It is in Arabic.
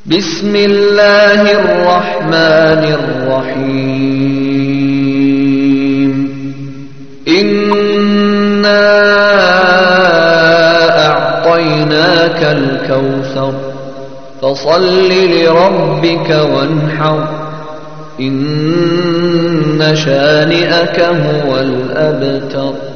بسم الله الرحمن الرحيم إنا أعطيناك الكوثر فصل لربك وانحر إن شانئك هو الأبتر